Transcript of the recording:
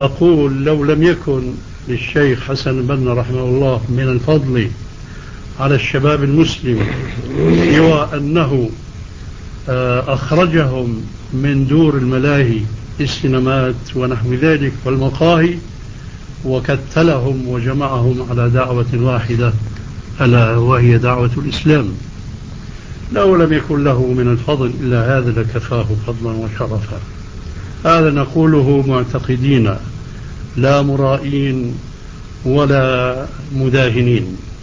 أقول لو لم يكن للشيخ حسن البنا رحمه الله من الفضل على الشباب المسلم سوى أنه أخرجهم من دور الملاهي السينمات ونحو ذلك والمقاهي وكتلهم وجمعهم على دعوة واحدة ألا وهي دعوة الإسلام. لو لم يكن له من الفضل إلا هذا لكفاه فضلا وشرفا. هذا نقوله معتقدين لا مرائين ولا مداهنين.